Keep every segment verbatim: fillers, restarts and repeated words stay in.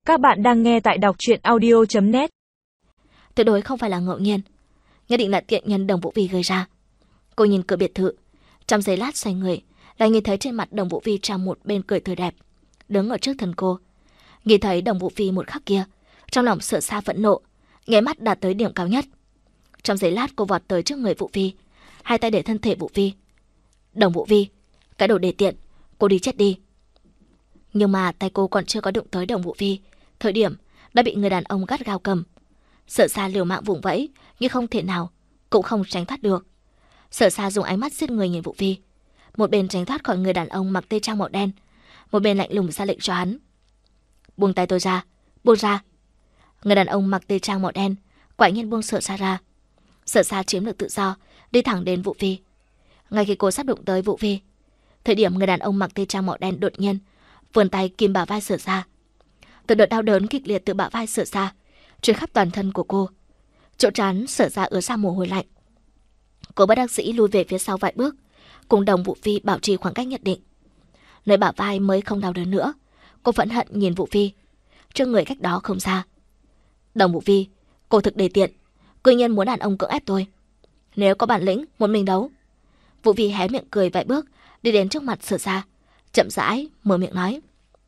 Các bạn đang nghe tại đọc truyện audio chấm net. Tuyệt đối không phải là ngẫu nhiên, nhất định là tiện nhân Đồng Vũ Vi gây ra. Cô nhìn cửa biệt thự, trong giây lát xoay người, lại nhìn thấy trên mặt Đồng Vũ Vi trao một bên cười tươi đẹp, đứng ở trước thân cô. Nhìn thấy Đồng Vũ Vi một khắc kia, trong lòng sợ xa phẫn nộ, nháy mắt đạt tới điểm cao nhất. Trong giây lát cô vọt tới trước người Vũ Vi, hai tay để thân thể Vũ Vi. Đồng Vũ Vi, cái đồ đề tiện, cô đi chết đi. Nhưng mà tay cô còn chưa có đụng tới Đồng Vũ Vi, thời điểm đã bị người đàn ông gắt gao cầm. Sợ xa liều mạng vùng vẫy, nhưng không thể nào, cũng không tránh thoát được. Sợ xa dùng ánh mắt giết người nhìn Vũ Vi, một bên tránh thoát khỏi người đàn ông mặc tây trang màu đen, một bên lạnh lùng ra lệnh cho hắn. Buông tay tôi ra, buông ra. Người đàn ông mặc tây trang màu đen quả nhiên buông Sợ xa ra. Sợ xa chiếm được tự do, đi thẳng đến Vũ Vi. Ngay khi cô sắp đụng tới Vũ Vi, thời điểm người đàn ông mặc tây trang màu đen đột nhiên vươn tay kìm bả vai Sợ xa. Từ đợt đau đớn kịch liệt từ bả vai Sợ xa truyền khắp toàn thân của cô, chỗ trán Sợ xa ứa ra mồ hôi lạnh. Cô bất đắc dĩ lùi về phía sau vài bước, cùng Đồng Vũ Vi bảo trì khoảng cách nhất định. Nơi bả vai mới không đau đớn nữa, cô phẫn hận nhìn Vũ Vi, trước người cách đó không xa. Đồng Vũ Vi, cô thực đề tiện, cư nhiên muốn đàn ông cưỡng ép tôi. Nếu có bản lĩnh, một mình đấu. Vũ Vi hé miệng cười vài bước, đi đến trước mặt Sợ xa, chậm rãi mở miệng nói.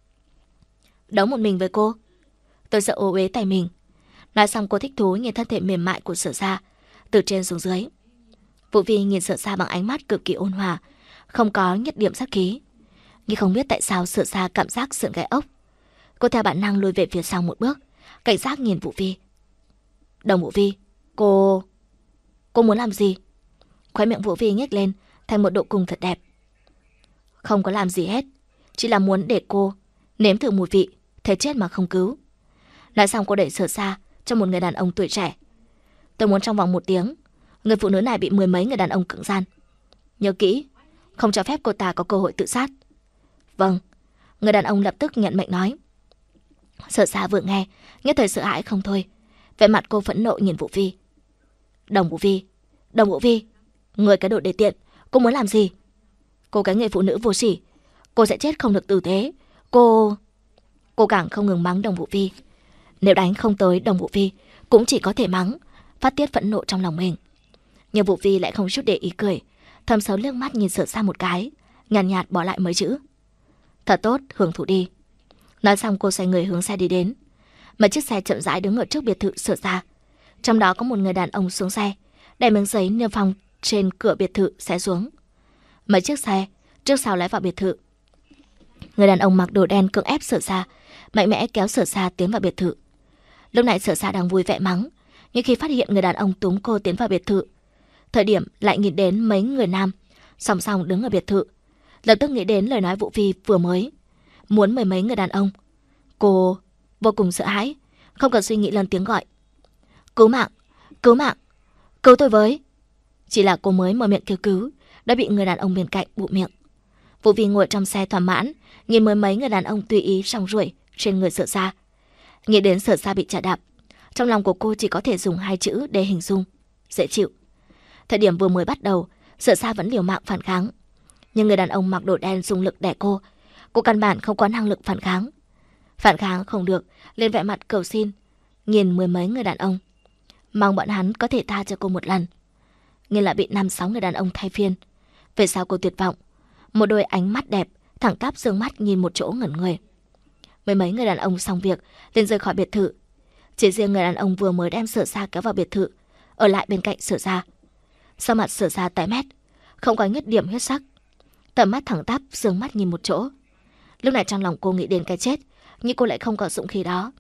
Đấu một mình với cô, tôi sợ ô uế tay mình. Nói xong cô thích thú nhìn thân thể mềm mại của Sợ xa từ trên xuống dưới. Vũ Vi nhìn Sợ xa bằng ánh mắt cực kỳ ôn hòa, không có nhất điểm sát khí. Nhưng không biết tại sao Sợ xa cảm giác sợn gai ốc. Cô theo bản năng lùi về phía sau một bước, cảnh giác nhìn Vũ Vi. Đồng Vũ Vi, cô... Cô muốn làm gì? Khóe miệng Vũ Vi nhếch lên thành một độ cung thật đẹp. Không có làm gì hết, chỉ là muốn để cô nếm thử mùi vị thế chết mà không cứu. Nói xong cô đẩy Sợ xa cho một người đàn ông tuổi trẻ. Tôi muốn trong vòng một tiếng, người phụ nữ này bị mười mấy người đàn ông cưỡng gian. Nhớ kỹ, không cho phép cô ta có cơ hội tự sát. Vâng. Người đàn ông lập tức nhận mệnh nói. Sợ xa vừa nghe, nhất thời sợ hãi không thôi, vẻ mặt cô phẫn nộ nhìn Vũ Vi. Đồng Vũ Vi, Đồng Vũ Vi, người cái đồ đề tiện, cô muốn làm gì? Cô cái người phụ nữ vô sỉ, cô sẽ chết không được tử tế. Cô... Cô càng không ngừng mắng Đồng Vũ Vi. Nếu đánh không tới Đồng Vũ Vi, cũng chỉ có thể mắng, phát tiết phẫn nộ trong lòng mình. Nhưng Vũ Vi lại không chút để ý cười, thầm xấu liếc mắt nhìn Sợ xa một cái, nhàn nhạt, nhạt bỏ lại mấy chữ. Thật tốt, hưởng thụ đi. Nói xong cô xoay người hướng xe đi đến. Mấy chiếc xe chậm rãi đứng ở trước biệt thự Sợ xa. Trong đó có một người đàn ông xuống xe, đè miếng giấy niêm phong trên cửa biệt thự sẽ xuống. Mấy chiếc xe trước sau lái vào biệt thự. Người đàn ông mặc đồ đen cưỡng ép Sợ xa, mạnh mẽ kéo Sợ xa tiến vào biệt thự. Lúc này Sợ xa đang vui vẻ mắng, nhưng khi phát hiện người đàn ông túm cô tiến vào biệt thự, thời điểm lại nghĩ đến mấy người nam song song đứng ở biệt thự, lập tức nghĩ đến lời nói Vũ Vi vừa mới, muốn mười mấy người đàn ông. Cô vô cùng sợ hãi, không cần suy nghĩ lần tiếng gọi. Cứu mạng, cứu mạng, cứu tôi với. Chỉ là cô mới mở miệng kêu cứu, đã bị người đàn ông bên cạnh bụm miệng. Vũ Vi ngồi trong xe thỏa mãn, nhìn mười mấy người đàn ông tùy ý song ruổi trên người Sợ xa. Nghĩ đến Sợ xa bị chà đạp, trong lòng của cô chỉ có thể dùng hai chữ để hình dung: dễ chịu. Thời điểm vừa mới bắt đầu, Sợ xa vẫn liều mạng phản kháng, nhưng người đàn ông mặc đồ đen dùng lực đè cô, cô căn bản không có năng lực phản kháng. Phản kháng không được, lên vẻ mặt cầu xin, nhìn mười mấy người đàn ông, mong bọn hắn có thể tha cho cô một lần. Nhưng lại bị năm sáu người đàn ông thay phiên. Về sau cô tuyệt vọng, một đôi ánh mắt đẹp thẳng tắp dương mắt nhìn một chỗ ngẩn người. Mười mấy người đàn ông xong việc liền rời khỏi biệt thự. Chỉ riêng người đàn ông vừa mới đem Sợ xa kéo vào biệt thự ở lại bên cạnh Sợ xa. Sau mặt Sợ xa tái mét, không có nhất điểm huyết sắc, tầm mắt thẳng tắp dương mắt nhìn một chỗ. Lúc này trong lòng cô nghĩ đến cái chết, nhưng cô lại không có dũng khí đó.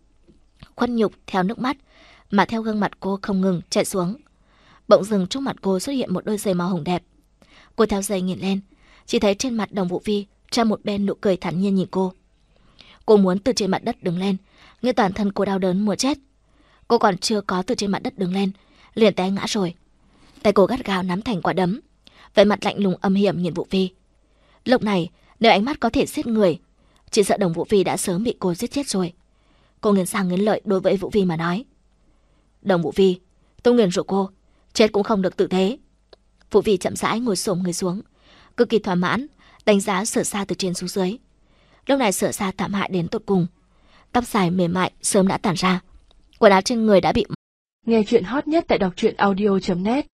Khuất nhục theo nước mắt mà theo gương mặt cô không ngừng chảy xuống. Bỗng dưng trước mặt cô xuất hiện một đôi giày màu hồng đẹp. Cô theo giày nhìn lên, chỉ thấy trên mặt Đồng Vũ Vi treo một bên nụ cười thản nhiên nhìn cô. Cô muốn từ trên mặt đất đứng lên, nhưng toàn thân cô đau đớn muốn chết. Cô còn chưa có từ trên mặt đất đứng lên, liền té ngã rồi. Tay cô gắt gao nắm thành quả đấm, vẻ mặt lạnh lùng âm hiểm nhìn Vũ Vi. Lúc này nếu ánh mắt có thể giết người, chỉ sợ Đồng Vũ Vi đã sớm bị cô giết chết rồi. Cô nghiến răng nghiến lợi đối với Vũ Vi mà nói. Đồng Vũ Vi, tôi nguyền rủa cô, chết cũng không được tự thế. Vũ Vi chậm rãi ngồi xổm người xuống, cực kỳ thỏa mãn đánh giá Sợ xa từ trên xuống dưới. Lúc này Sợ xa thảm hại đến tột cùng, tóc dài mềm mại sớm đã tản ra. Quần áo trên người đã bị... Nghe chuyện hot nhất tại đọc truyện audio chấm net